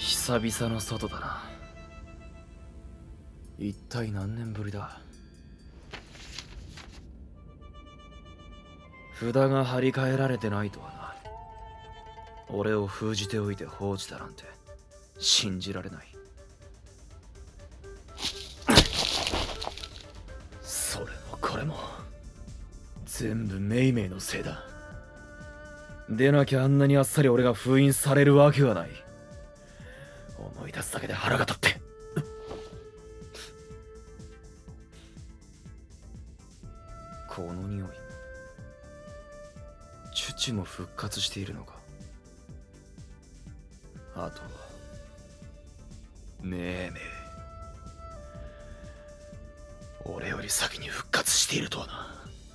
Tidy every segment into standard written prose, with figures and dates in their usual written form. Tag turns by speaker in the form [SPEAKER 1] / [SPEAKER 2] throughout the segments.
[SPEAKER 1] 久々の外だな。一体何年ぶりだ。札が張り替えられてないとはな。俺を封じておいて放置だなんて信じられない。それもこれも全部メイメイのせいだ。でなきゃあんなにあっさり俺が封印されるわけはない。思い出すだけで腹が立って。この匂い、チュチュも復活しているのか。あとはメイメイ、俺より先に復活しているとはな。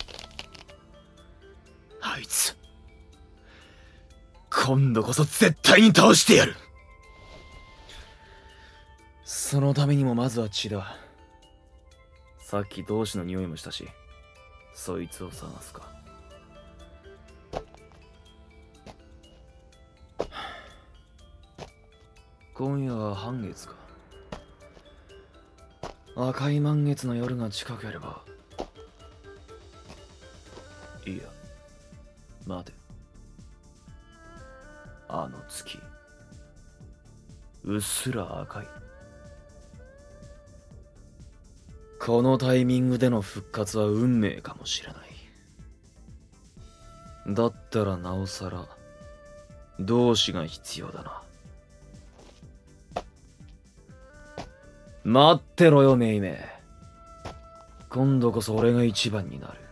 [SPEAKER 1] あいつ今度こそ絶対に倒してやる。そのためにもまずは血だ。さっき同志の匂いもしたし、そいつを探すか。今夜は半月か。赤い満月の夜が近ければ。いや待て、あの月うっすら赤い。このタイミングでの復活は運命かもしれない。だったらなおさら同志が必要だな。待ってろよメイメイ、今度こそ俺が一番になる。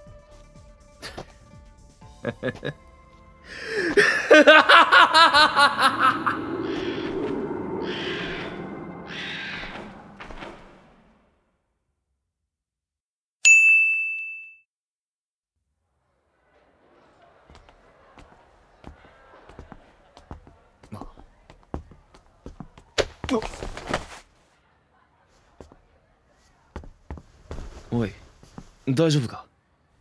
[SPEAKER 1] おい、大丈夫か。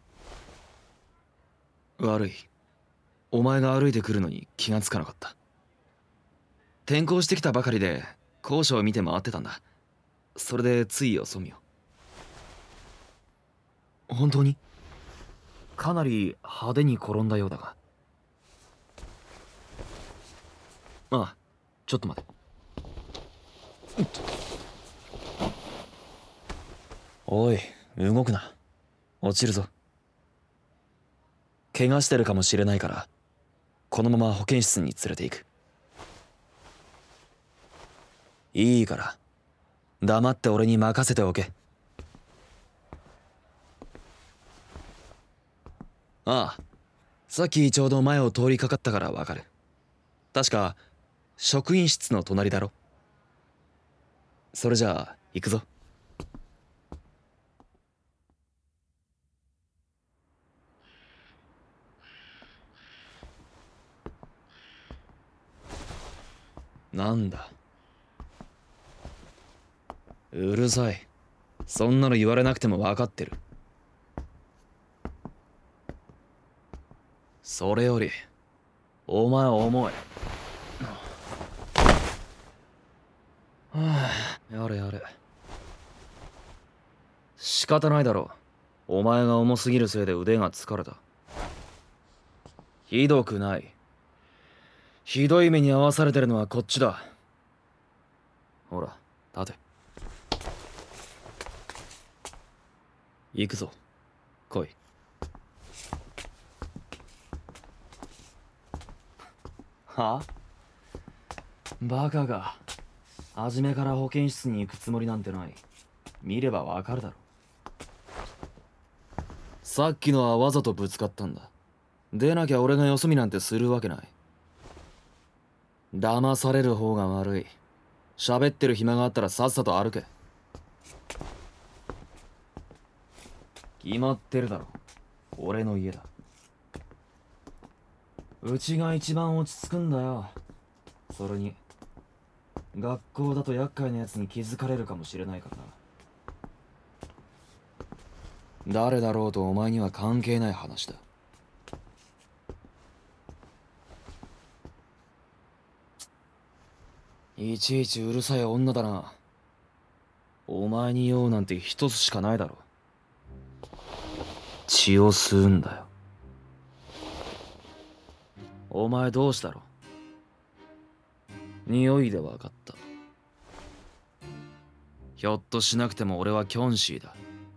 [SPEAKER 1] 悪い、お前が歩いてくるのに気がつかなかった。転校してきたばかりで校舎を見て回ってたんだ。それでついよそ見を。本当にかなり派手に転んだようだが。ああ、ちょっと待て。おい、動くな。落ちるぞ。怪我してるかもしれないからこのまま保健室に連れて行く。いいから黙って俺に任せておけ。ああ、さっきちょうど前を通りかかったからわかる。確か職員室の隣だろ。それじゃあ行くぞ。なんだ、うるさい。そんなの言われなくても分かってる。それよりお前重い。はあ、やれやれ。仕方ないだろう。お前が重すぎるせいで腕が疲れた。ひどくない。ひどい目に遭わされてるのはこっちだ。ほら立て。行くぞ、来い。はあ、バカが。初めから保健室に行くつもりなんてない。見ればわかるだろ。さっきのはわざとぶつかったんだ。でなきゃ俺がよそ見なんてするわけない。騙される方が悪い。喋ってる暇があったらさっさと歩け。決まってるだろ、俺の家だ。うちが一番落ち着くんだよ。それに学校だと厄介なやつに気づかれるかもしれないからな。誰だろうとお前には関係ない話だ。 いちいちうるさい女だな。お前に用なんて一つしかないだろ。血を吸うんだよ。お前どうしたろ。匂いで分かった。ひょっとしなくても俺はキョンシーだ。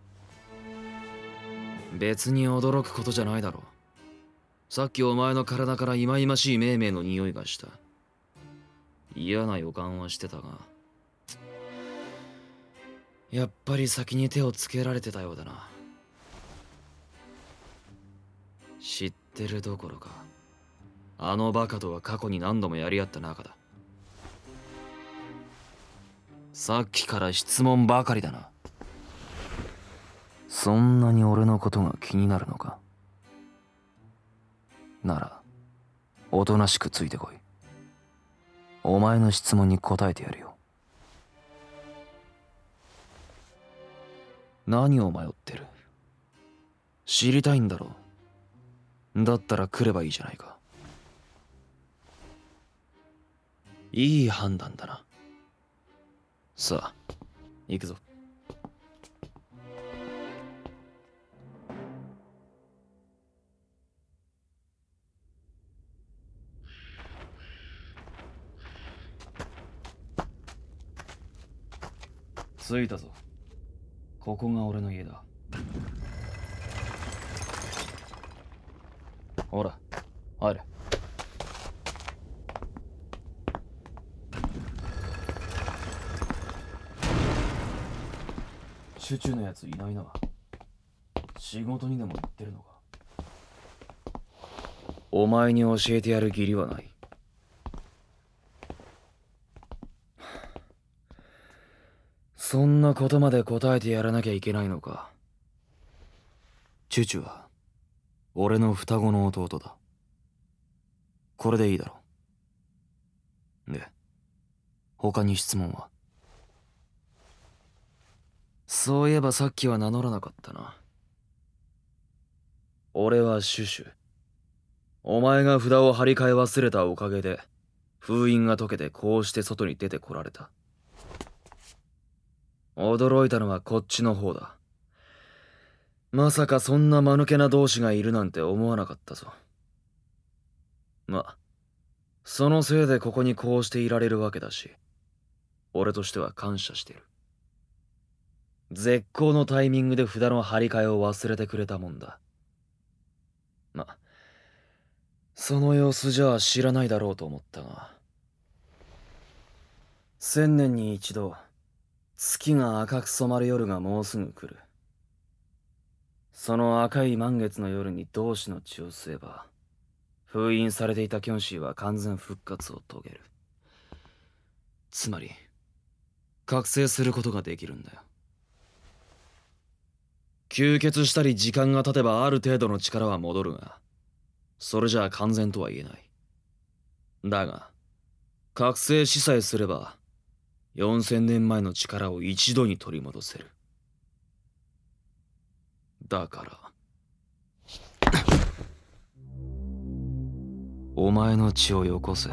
[SPEAKER 1] 別に驚くことじゃないだろう。さっきお前の体から忌々しい命名の匂いがした。嫌な予感はしてたが、やっぱり先に手をつけられてたようだな。知ってるどころか、あのバカとは過去に何度もやり合った仲だ。さっきから質問ばかりだな。そんなに俺のことが気になるのか。ならおとなしくついてこい。お前の質問に答えてやるよ。何を迷ってる。知りたいんだろう。だったら来ればいいじゃないか。いい判断だな。さあ行くぞ。着いたぞ。ここが俺の家だ。ほら入れ。チュチュのやついないな。仕事にでも行ってるのか。お前に教えてやる義理はない。そんなことまで答えてやらなきゃいけないのか。チュチュは俺の双子の弟だ。これでいいだろう。で、他に質問は。そういえばさっきは名乗らなかったな。俺はシュシュ。お前が札を張り替え忘れたおかげで封印が解けてこうして外に出てこられた。驚いたのはこっちの方だ。まさかそんな間抜けな同士がいるなんて思わなかったぞ。ま、そのせいでここにこうしていられるわけだし、俺としては感謝してる。絶好のタイミングで札の張り替えを忘れてくれたもんだ。ま、その様子じゃ知らないだろうと思ったが、1000年に一度月が赤く染まる夜がもうすぐ来る。その赤い満月の夜に同志の血を吸えば封印されていたキョンシーは完全復活を遂げる。つまり覚醒することができるんだよ。吸血したり時間が経てばある程度の力は戻るが、それじゃあ完全とは言えない。だが覚醒しさえすれば4000年前の力を一度に取り戻せる。だからお前の血をよこせ。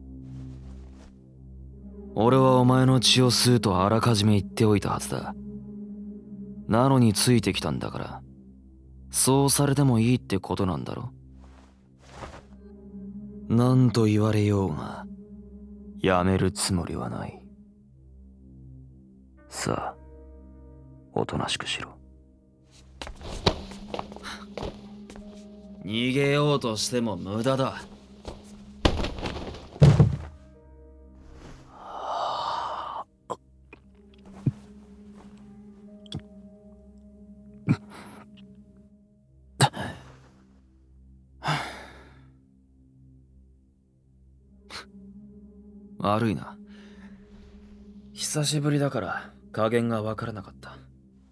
[SPEAKER 1] 俺はお前の血を吸うとあらかじめ言っておいたはずだ。なのについてきたんだから、そうされてもいいってことなんだろ。なんと言われようがやめるつもりはない。さあおとなしくしろ。逃げようとしても無駄だ。悪いな。久しぶりだから加減がわからなかった。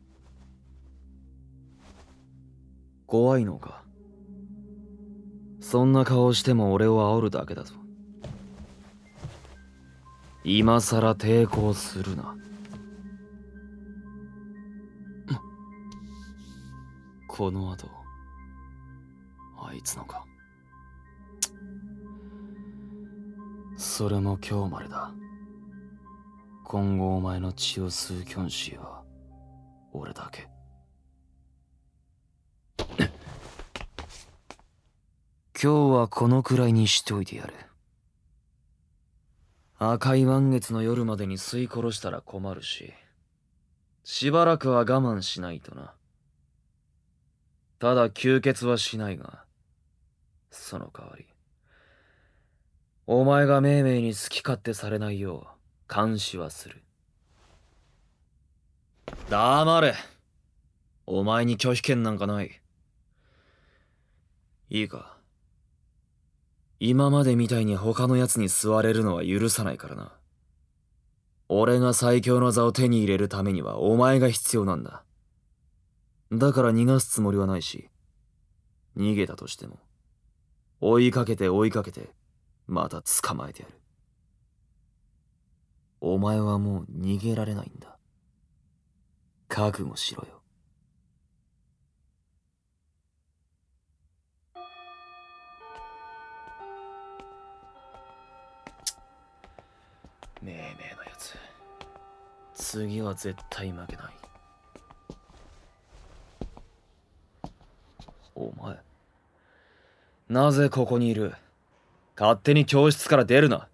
[SPEAKER 1] 怖いのか。そんな顔しても俺を煽るだけだぞ。今さら抵抗するな。この後あいつのか。それも今日までだ。 今後お前の血を吸うキョンシーは俺だけ。今日はこのくらいにしておいてやる。赤い満月の夜までに吸い殺したら困るし、しばらくは我慢しないとな。ただ吸血はしないが、その代わりお前が命名に好き勝手されないよう監視はする。黙れ。お前に拒否権なんかない。いいか、今までみたいに他の奴に座れるのは許さないからな。俺が最強の座を手に入れるためにはお前が必要なんだ。だから逃がすつもりはないし、逃げたとしても追いかけてまた捕まえてやる。お前はもう逃げられないんだ。覚悟しろよ。命名のやつ、次は絶対負けない。お前なぜここにいる？勝手に教室から出るな。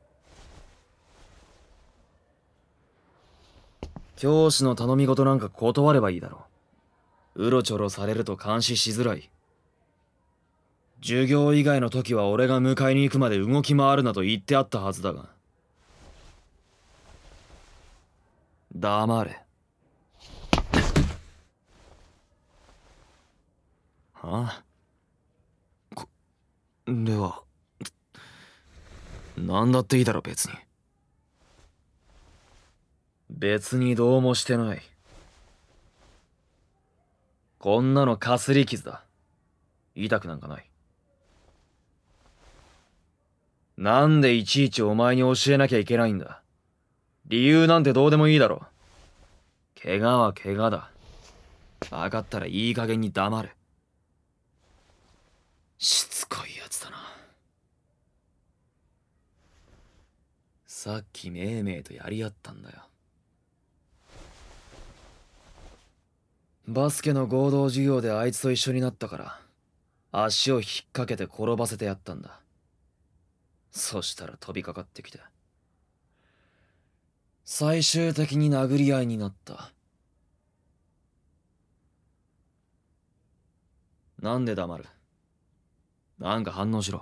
[SPEAKER 1] 教師の頼み事なんか断ればいいだろう。うろちょろされると監視しづらい。授業以外の時は俺が迎えに行くまで動き回るなと言ってあったはずだが。黙れ。はあ？では何だっていいだろ別に。別にどうもしてない。こんなのかすり傷だ。痛くなんかない。なんでいちいちお前に教えなきゃいけないんだ。理由なんてどうでもいいだろ。怪我は怪我だ。分かったらいい加減に黙れ。しつこいやつだな。さっきめいめいとやり合ったんだよ。バスケの合同授業であいつと一緒になったから足を引っ掛けて転ばせてやったんだ。そしたら飛びかかってきて最終的に殴り合いになった。なんで黙る？なんか反応しろ。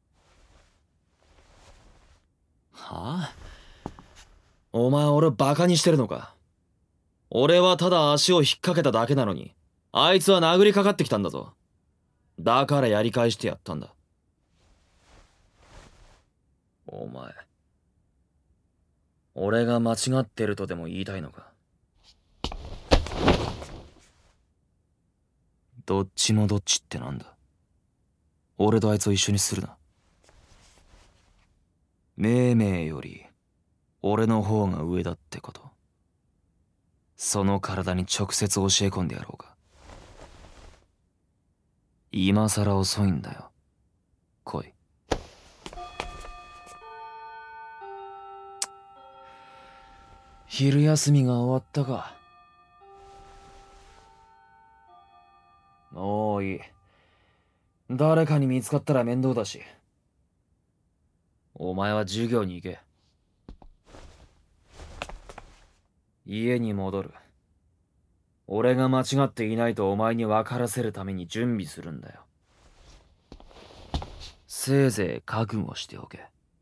[SPEAKER 1] はあ？お前俺バカにしてるのか？俺はただ足を引っ掛けただけなのにあいつは殴りかかってきたんだぞ。だからやり返してやったんだ。お前俺が間違ってるとでも言いたいのか？どっちもどっちってなんだ？俺とあいつを一緒にするな。めいめいより俺の方が上だってこと、その体に直接教え込んでやろうか。今さら遅いんだよ。来い。昼休みが終わったか。もういい。誰かに見つかったら面倒だし。お前は授業に行け。家に戻る。俺が間違っていないとお前に分からせるために準備するんだよ。せいぜい覚悟しておけ。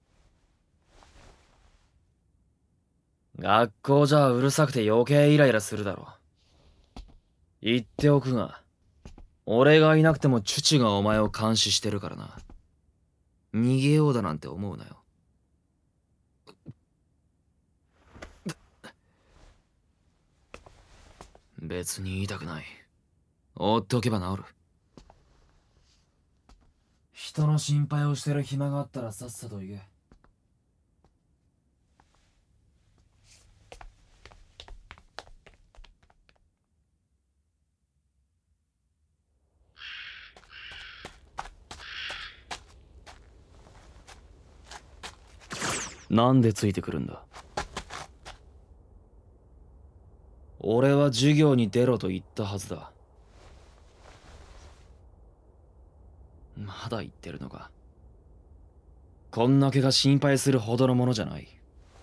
[SPEAKER 1] 学校じゃうるさくて余計イライラするだろ。言っておくが、俺がいなくてもチュチがお前を監視してるからな。逃げようだなんて思うなよ。別に言いたくない。放っておけば治る。人の心配をしてる暇があったらさっさと行け。なんでついてくるんだ？ 俺は授業に出ろと言ったはずだ。まだ言ってるのか。こんな怪我心配するほどのものじゃない。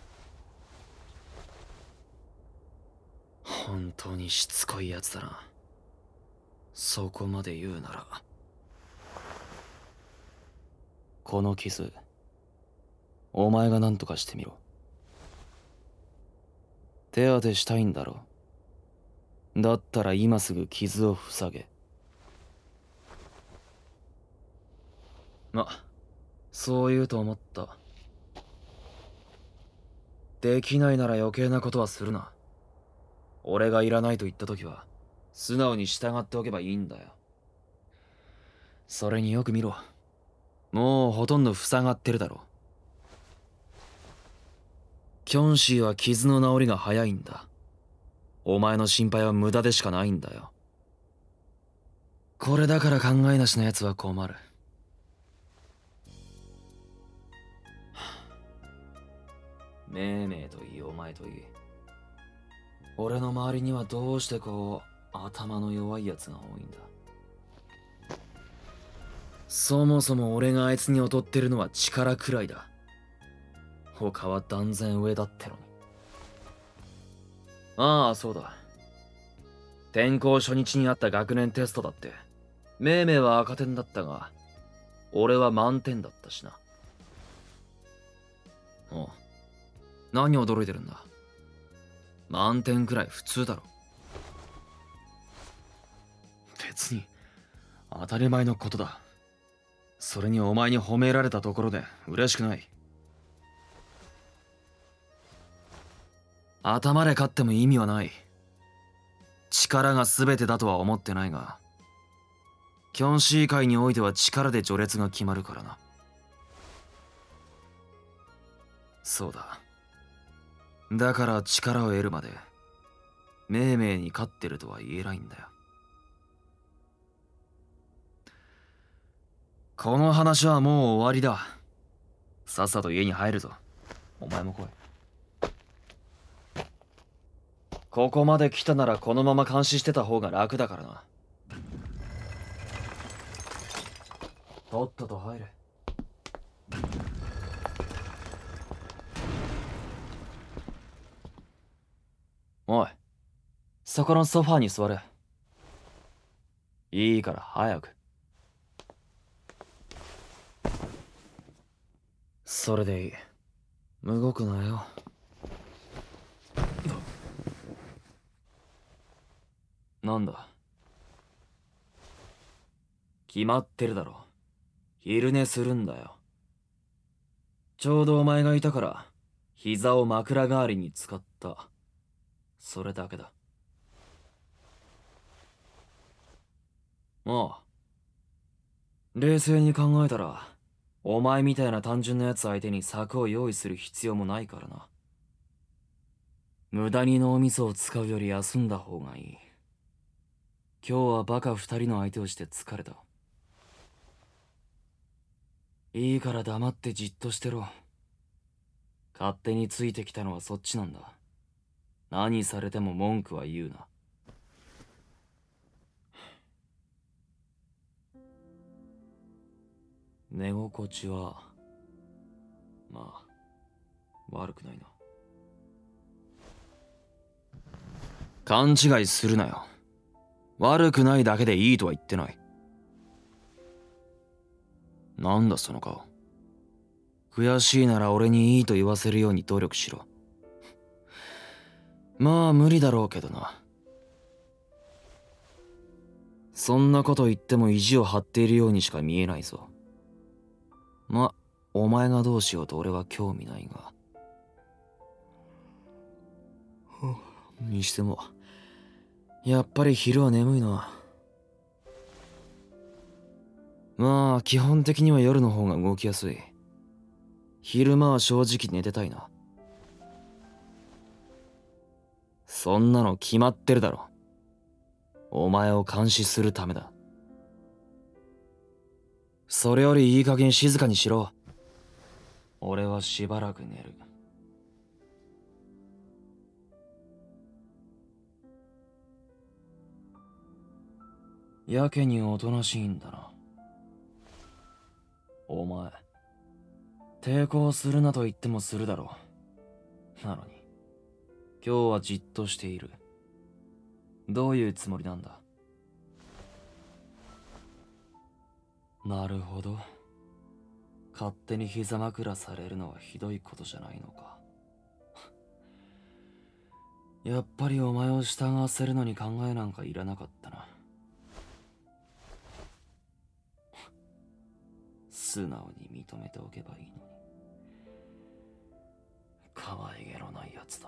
[SPEAKER 1] 本当にしつこいやつだな。そこまで言うなら。この傷、お前が何とかしてみろ。手当てしたいんだろ。だったら今すぐ傷を塞げ。そう言うと思った。できないなら余計なことはするな。俺がいらないと言った時は素直に従っておけばいいんだよ。それによく見ろ。もうほとんど塞がってるだろ。キョンシーは傷の治りが早いんだ。お前の心配は無駄でしかないんだよ。これだから考えなしのやつは困る。めいめいといいお前といい、俺の周りにはどうしてこう頭の弱いやつが多いんだ。そもそも俺があいつに劣ってるのは力くらいだ。他は断然上だってのに。ああ、そうだ。転校初日にあった学年テストだってめいめいは赤点だったが俺は満点だったしな。おう、何驚いてるんだ。満点くらい普通だろ。別に当たり前のことだ。それにお前に褒められたところで嬉しくない。頭で勝っても意味はない。力が全てだとは思ってないが、キョンシー界においては力で序列が決まるからな。そうだ。だから力を得るまでめいめいに勝ってるとは言えないんだよ。この話はもう終わりだ。さっさと家に入るぞ。お前も来い。ここまで来たならこのまま監視してた方が楽だからな。とっとと入れ。おい、そこのソファーに座れ。いいから早く。それでいい。動くなよ。なんだ。決まってるだろ。昼寝するんだよ。ちょうどお前がいたから膝を枕代わりに使った。それだけだ。まあ冷静に考えたらお前みたいな単純なやつ相手に策を用意する必要もないからな。無駄に脳みそを使うより休んだ方がいい。今日はバカ二人の相手をして疲れた。いいから黙ってじっとしてろ。勝手についてきたのはそっちなんだ。何されても文句は言うな。寝心地はまあ悪くないな。勘違いするなよ。悪くないだけでいいとは言ってない。なんだその顔。悔しいなら俺にいいと言わせるように努力しろ。まあ無理だろうけどな。そんなこと言っても意地を張っているようにしか見えないぞ。ま、お前がどうしようと俺は興味ないが。にしてもやっぱり昼は眠いな。まあ基本的には夜の方が動きやすい。昼間は正直寝てたいな。そんなの決まってるだろ。お前を監視するためだ。それよりいい加減静かにしろ。俺はしばらく寝る。 やけにおとなしいんだな。お前、抵抗するなと言ってもするだろう。なのに、今日はじっとしている。どういうつもりなんだ？なるほど。勝手に膝枕されるのはひどいことじゃないのか。やっぱりお前を従わせるのに考えなんかいらなかったな。素直に認めておけばいいのに。可愛げのないやつだ。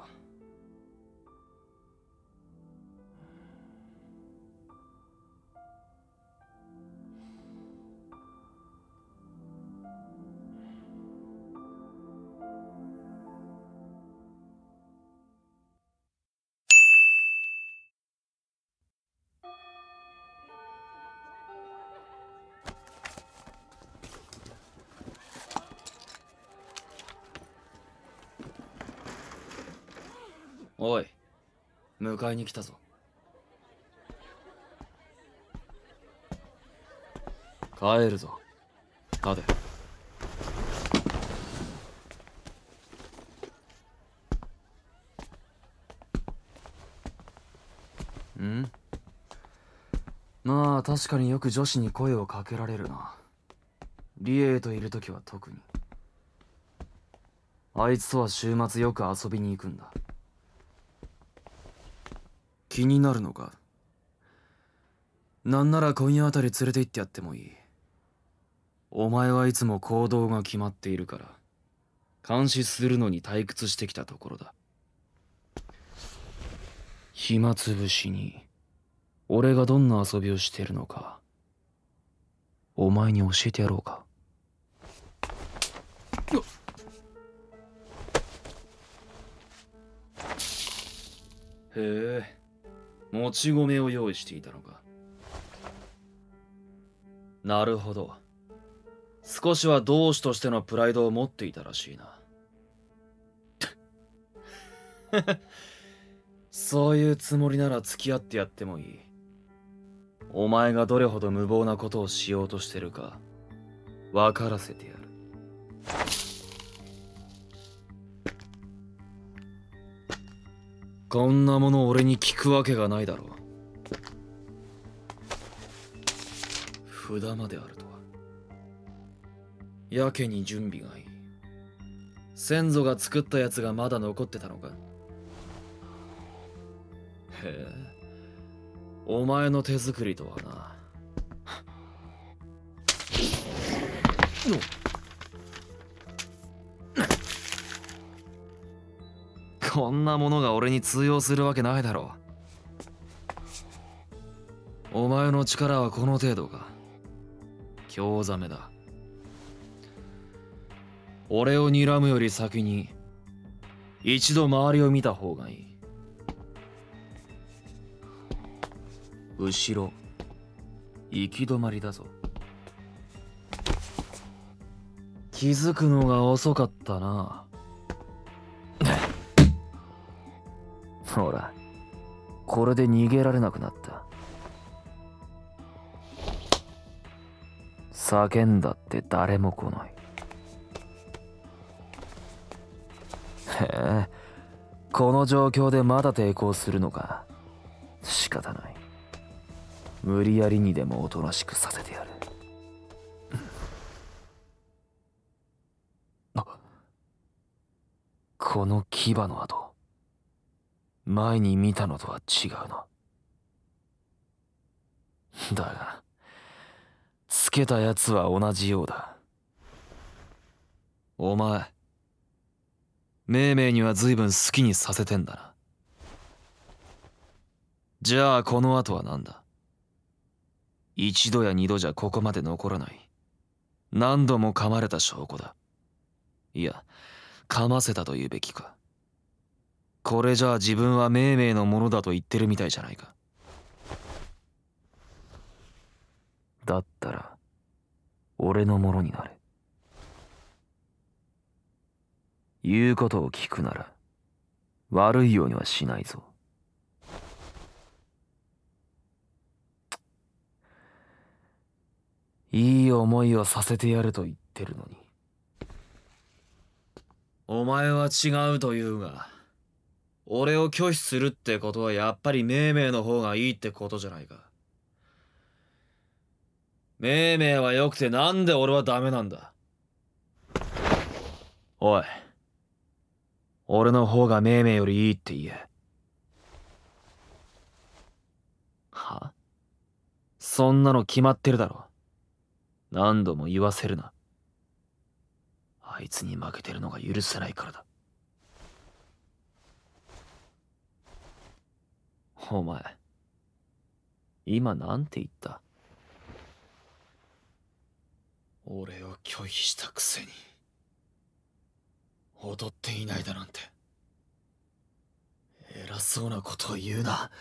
[SPEAKER 1] おい、迎えに来たぞ。帰るぞ、待て。ん？まあ確かによく女子に声をかけられるな。リエイといるときは特に。あいつとは週末よく遊びに行くんだ。気になるのか？なんなら今夜あたり連れて行ってやってもいい。お前はいつも行動が決まっているから監視するのに退屈してきたところだ。暇つぶしに俺がどんな遊びをしてるのかお前に教えてやろうか。へえ、もち米を用意していたのか。なるほど。少しは同志としてのプライドを持っていたらしいな。そういうつもりなら付き合ってやってもいい。お前がどれほど無謀なことをしようとしてるか分からせてやる。こんなもの俺に聞くわけがないだろう。札まであるとは。やけに準備がいい。先祖が作ったやつがまだ残ってたのか。へえ、お前の手作りとはな。こんなものが俺に通用するわけないだろう。お前の力はこの程度か。興ざめだ。俺を睨むより先に一度周りを見た方がいい。後ろ行き止まりだぞ。気づくのが遅かったな。ほら、これで逃げられなくなった。叫んだって誰も来ない。へえ、この状況でまだ抵抗するのか。仕方ない。無理やりにでもおとなしくさせてやる。この牙の跡、前に見たのとは違うな。だがつけたやつは同じようだ。お前命名には随分好きにさせてんだな。じゃあこの後は何だ。一度や二度じゃここまで残らない。何度も噛まれた証拠だ。いや、噛ませたと言うべきか。これじゃあ自分は命名のものだと言ってるみたいじゃないか。だったら俺のものになれ。言うことを聞くなら悪いようにはしないぞ。 いい思いをさせてやると言ってるのに。お前は違うと言うが、俺を拒否するってことはやっぱり命名の方がいいってことじゃないか。命名は良くてなんで俺はダメなんだ。おい、俺の方が命名よりいいって言え。は？そんなの決まってるだろ。何度も言わせるな。あいつに負けてるのが許せないからだ。お前、今なんて言った？俺を拒否したくせに踊っていないだなんて偉そうなことを言うな。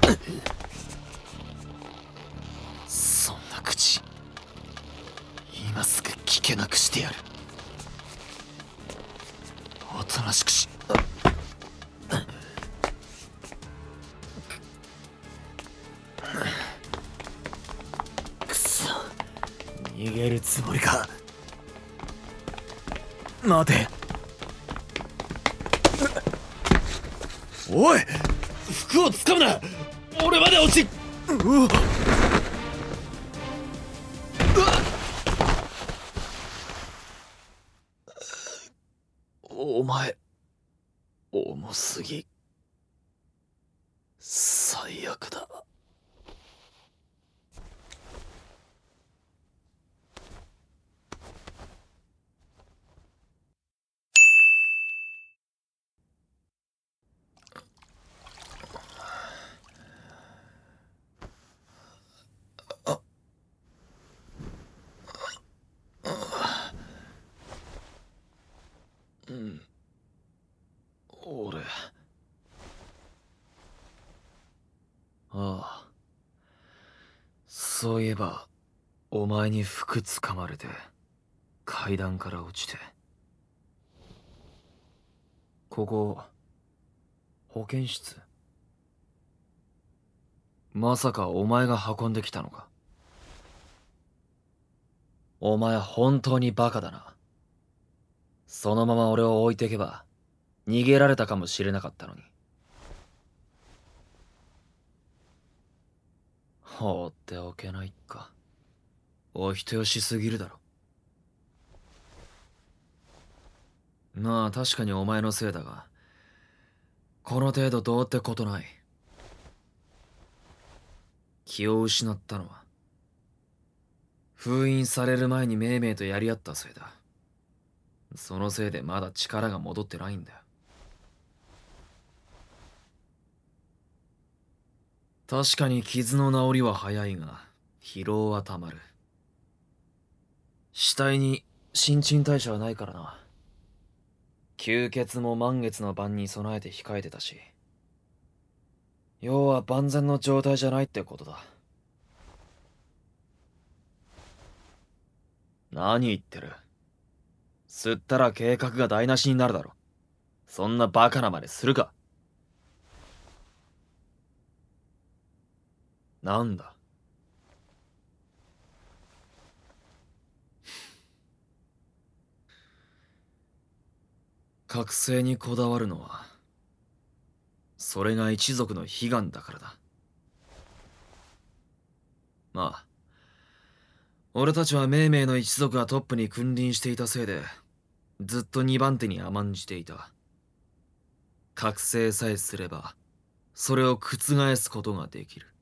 [SPEAKER 1] そんな口今すぐ聞けなくしてやる。おとなしくし。くそ、逃げるつもりか。待て。おい、服をつかむな。俺まで落ち。お前重すぎ。最悪だ。俺。ああ、そういえばお前に服つかまれて階段から落ちて。ここ保健室？まさかお前が運んできたのか？お前本当にバカだな。そのまま俺を置いてけば逃げられたかもしれなかったのに。放っておけないか。お人よしすぎるだろ。まあ確かにお前のせいだが、この程度どうってことない。気を失ったのは封印される前に命名とやり合ったせいだ。そのせいでまだ力が戻ってないんだよ。確かに傷の治りは早いが疲労はたまる。死体に新陳代謝はないからな。吸血も満月の晩に備えて控えてたし、要は万全の状態じゃないってことだ。何言ってる。吸ったら計画が台無しになるだろ。そんなバカな真似するか。なんだ。覚醒にこだわるのはそれが一族の悲願だからだ。まあ俺たちは命名の一族がトップに君臨していたせいでずっと二番手に甘んじていた。覚醒さえすればそれを覆すことができる。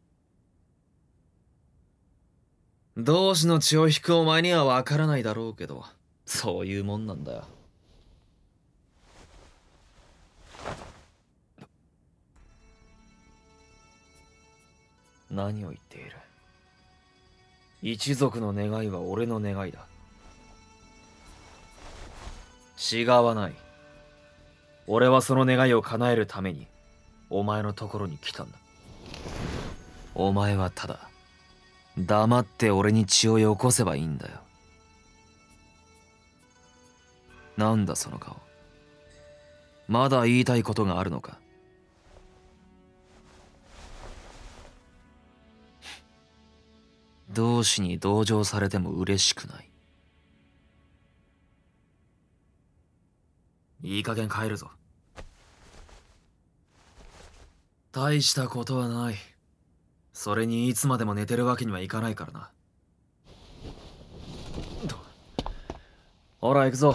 [SPEAKER 1] 同志の血を引くお前には分からないだろうけど、そういうもんなんだよ。何を言っている。一族の願いは俺の願いだ。違わない。俺はその願いを叶えるためにお前のところに来たんだ。お前はただ黙って俺に血をよこせばいいんだよ。なんだその顔。まだ言いたいことがあるのか。 同志に同情されても嬉しくない。いい加減帰るぞ。大したことはない。それにいつまでも寝てるわけにはいかないからな。ほら行くぞ。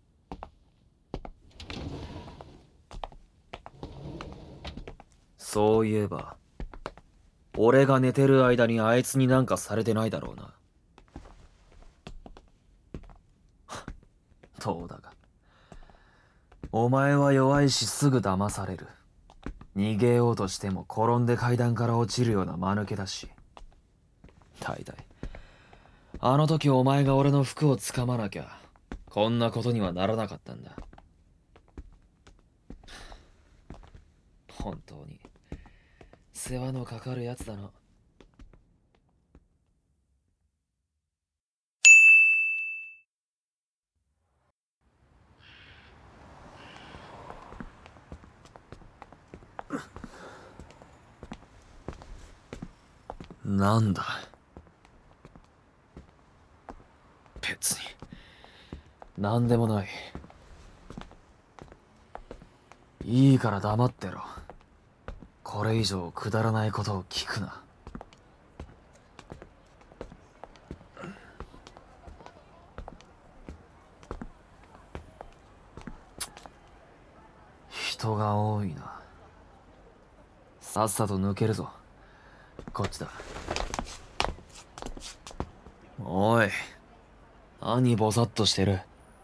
[SPEAKER 1] そういえば俺が寝てる間にあいつになんかされてないだろうな。どうだか。お前は弱いしすぐ騙される。逃げようとしても転んで階段から落ちるような間抜けだし。大体あの時お前が俺の服を掴まなきゃこんなことにはならなかったんだ。本当に世話のかかるやつだな。なんだ。別になんでもない。いいから黙ってろ。これ以上くだらないことを聞くな。人が多いな。さっさと抜けるぞ。こっちだ。おい、何ボサッとしてる。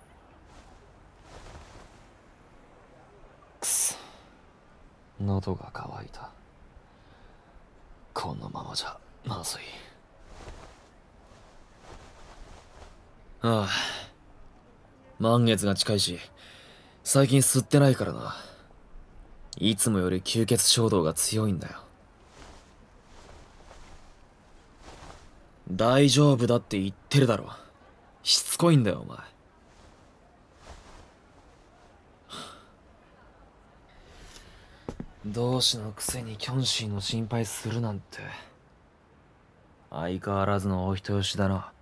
[SPEAKER 1] くそ、喉が渇いた。このままじゃまずい。ああ、満月が近いし最近吸ってないからな。いつもより吸血衝動が強いんだよ。大丈夫だって言ってるだろ。しつこいんだよお前。同志のくせにキョンシーの心配するなんて相変わらずのお人よしだな。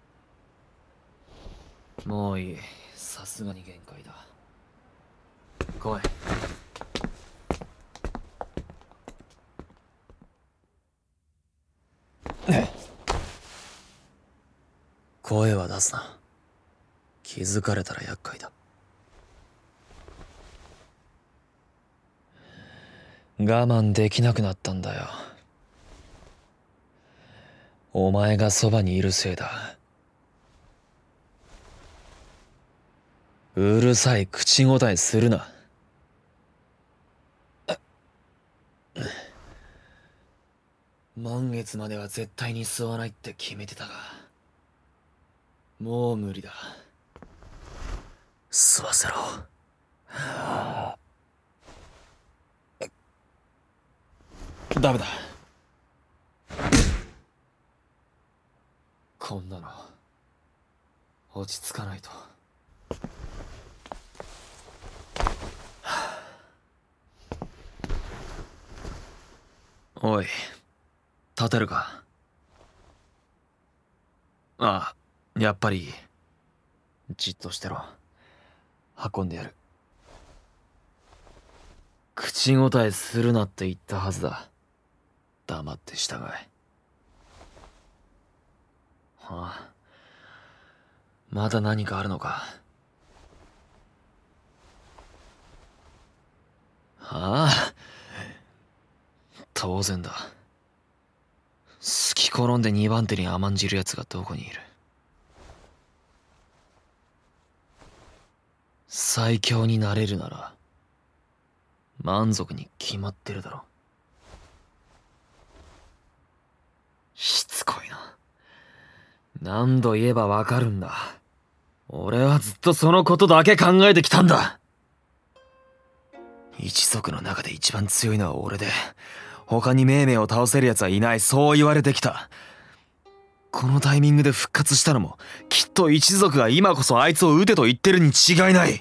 [SPEAKER 1] もういい。さすがに限界だ。来い。声は出すな。気づかれたら厄介だ。我慢できなくなったんだよ。お前がそばにいるせいだ。うるさい口答えするな。満月までは絶対に吸わないって決めてたがもう無理だ。吸わせろ。ダメだ。こんなの落ち着かないと。おい、立てるか。ああ、やっぱりいい。じっとしてろ。運んでやる。口答えするなって言ったはずだ。黙って従え。はあ、まだ何かあるのか。はあ、当然だ。好き転んで2番手に甘んじる奴がどこにいる。最強になれるなら満足に決まってるだろ。しつこいな。何度言えばわかるんだ。俺はずっとそのことだけ考えてきたんだ。一族の中で一番強いのは俺で他に命名を倒せる奴はいない、そう言われてきた。このタイミングで復活したのもきっと一族が今こそあいつを撃てと言ってるに違いない。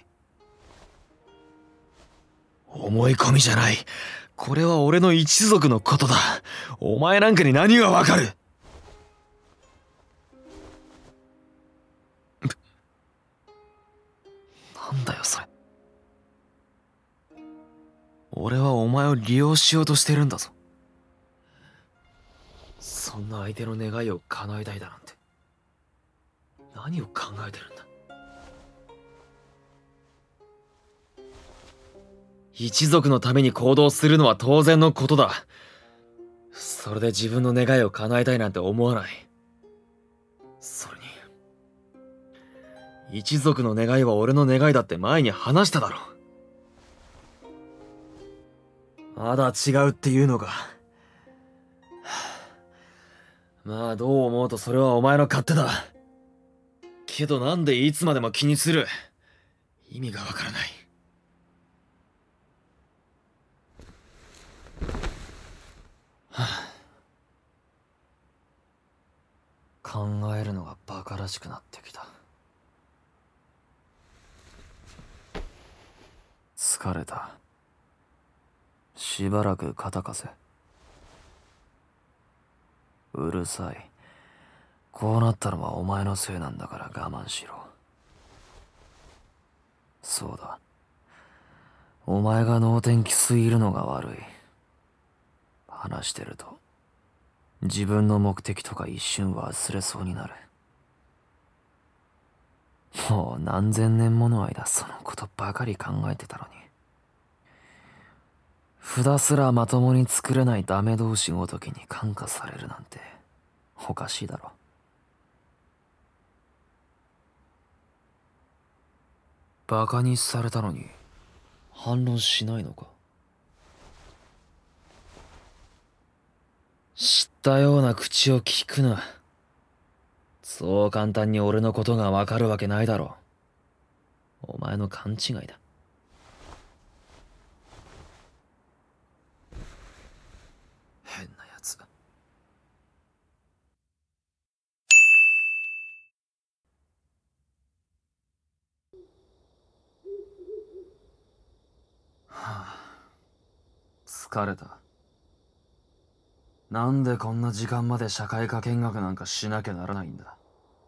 [SPEAKER 1] 思い込みじゃない。これは俺の一族のことだ。お前なんかに何がわかる。 よそれ。俺はお前を利用しようとしてるんだぞ。そんな相手の願いを叶えたいだなんて何を考えてるんだ。一族のために行動するのは当然のことだ。それで自分の願いを叶えたいなんて思わない。それに一族の願いは俺の願いだって前に話しただろ。まだ違うっていうのか。まあどう思うとそれはお前の勝手だ。けどなんでいつまでも気にする。意味がわからない。考えるのがバカらしくなってきた。疲れた。しばらく肩貸せ。うるさい。こうなったのはお前のせいなんだから我慢しろ。そうだ。お前が能天気すぎるのが悪い。話してると自分の目的とか一瞬忘れそうになる。もう何千年もの間そのことばかり考えてたのに。札すらまともに作れないダメ同士ごときに感化されるなんておかしいだろ。バカにされたのに反論しないのか。知ったような口を聞くな。そう簡単に俺のことがわかるわけないだろう。お前の勘違いだ。変なやつ。はあ、疲れた。なんでこんな時間まで社会科見学なんかしなきゃならないんだ。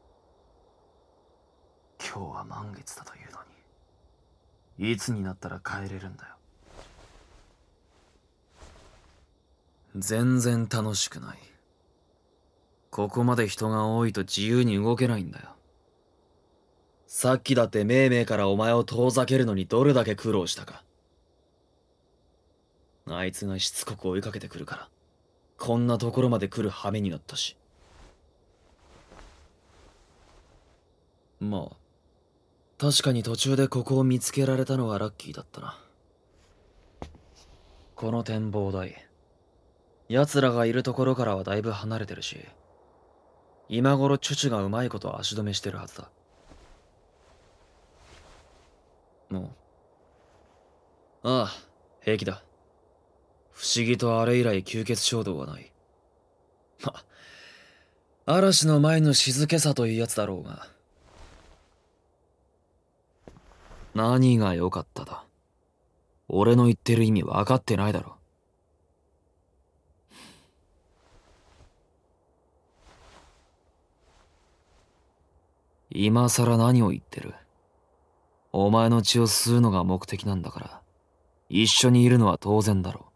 [SPEAKER 1] 今日は満月だというのに、いつになったら帰れるんだよ。全然楽しくない。ここまで人が多いと自由に動けないんだよ。さっきだってめいめいからお前を遠ざけるのにどれだけ苦労したか。あいつがしつこく追いかけてくるからこんなところまで来る羽目になったし。まあ確かに途中でここを見つけられたのはラッキーだったな。この展望台、奴らがいるところからはだいぶ離れてるし、今頃チュチュがうまいこと足止めしてるはずだ。もうああ平気だ。不思議とあれ以来吸血衝動はない。ま、嵐の前の静けさというやつだろうが。何が良かっただ。俺の言ってる意味分かってないだろ。今さら何を言ってる。お前の血を吸うのが目的なんだから一緒にいるのは当然だろ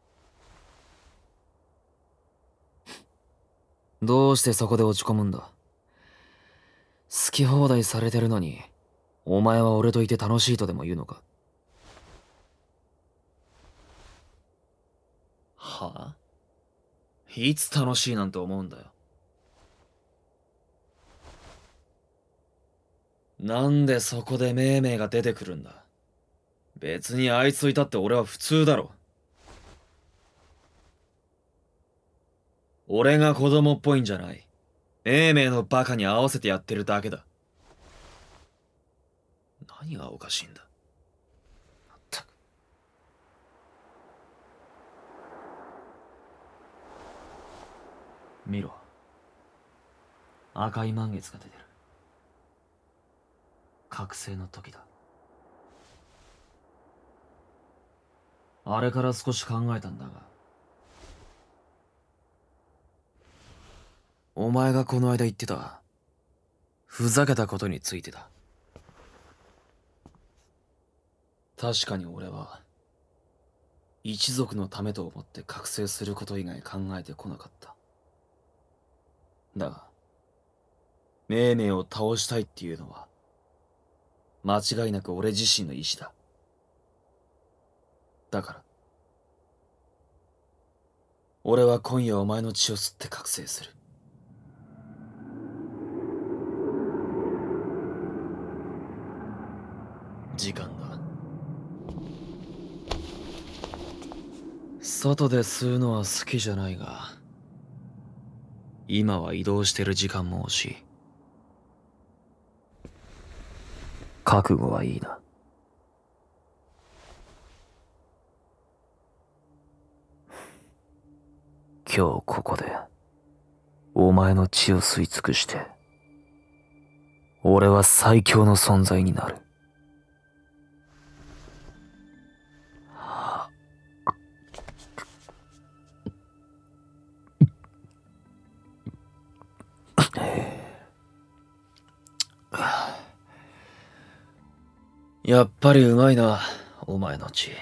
[SPEAKER 1] う。どうしてそこで落ち込むんだ。好き放題されてるのにお前は俺といて楽しいとでも言うのか。はあ、いつ楽しいなんて思うんだよ。なんでそこでめいめいが出てくるんだ。別にあいつといたって俺は普通だろ。俺が子供っぽいんじゃない。めいめいのバカに合わせてやってるだけだ。何がおかしいんだ。まったく。見ろ。赤い満月が出てる。覚醒の時だ。あれから少し考えたんだが、お前がこの間言ってたふざけたことについてだ。 確かに俺は一族のためと思って覚醒すること以外考えてこなかった。だが命名を倒したいっていうのは間違いなく俺自身の意志だ。だから俺は今夜お前の血を吸って覚醒する。時間だ。外で吸うのは好きじゃないが、今は移動してる時間も惜しい。覚悟はいいな。今日ここでお前の血を吸い尽くして俺は最強の存在になる。やっぱりうまいな、お前の血。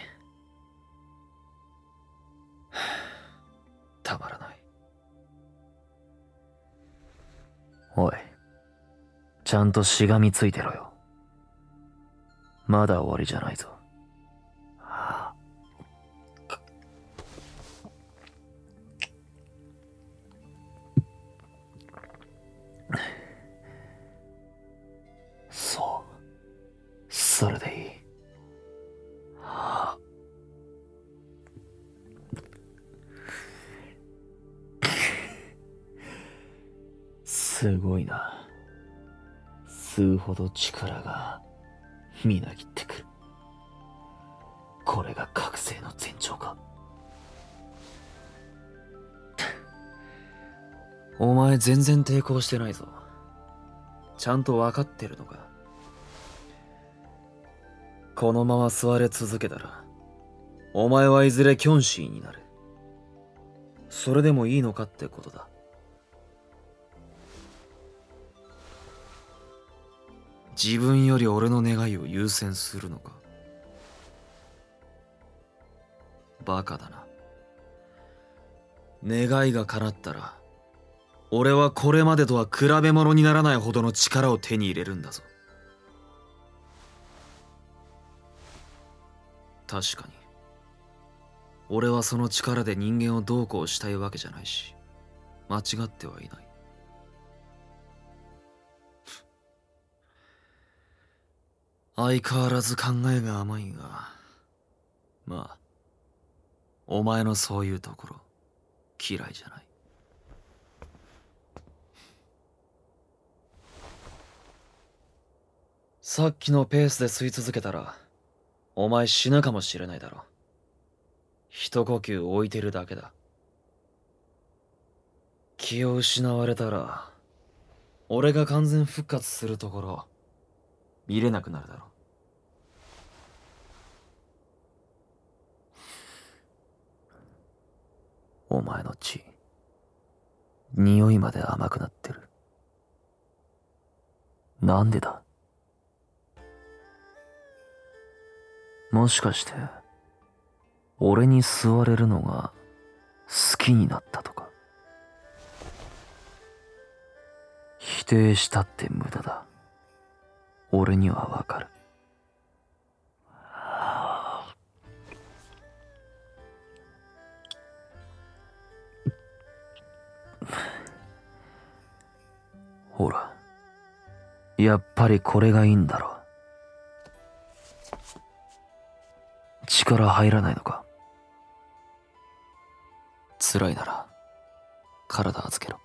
[SPEAKER 1] たまらない。おい、ちゃんとしがみついてろよ。まだ終わりじゃないぞ。そう、それでいい。すごいな。吸うほど力がみなぎってくる。これが覚醒の前兆か。お前全然抵抗してないぞ。ちゃんと分かってるのか。このまま吸われ続けたらお前はいずれキョンシーになる。それでもいいのかってことだ。自分より俺の願いを優先するのか。バカだな。願いが叶ったら俺はこれまでとは比べ物にならないほどの力を手に入れるんだぞ。確かに俺はその力で人間をどうこうしたいわけじゃないし間違ってはいない。相変わらず考えが甘いが、まあお前のそういうところ嫌いじゃない。さっきのペースで吸い続けたらお前死ぬかもしれないだろ。一呼吸置いてるだけだ。気を失われたら俺が完全復活するところ見れなくなるだろ。お前の血匂いまで甘くなってる。なんでだ。もしかして俺に吸われるのが好きになったとか。否定したって無駄だ。俺にはわかる。ほら、やっぱりこれがいいんだろ。力入らないのか。辛いなら体預けろ。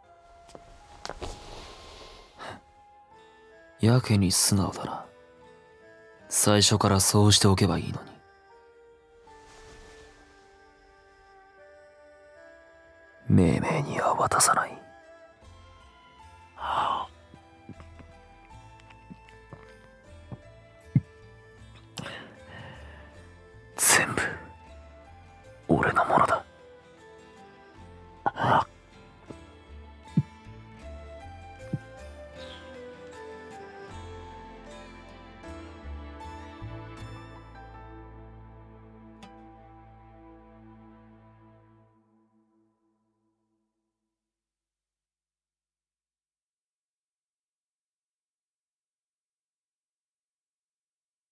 [SPEAKER 1] やけに素直だな。最初からそうしておけばいいのに。命名には渡さない。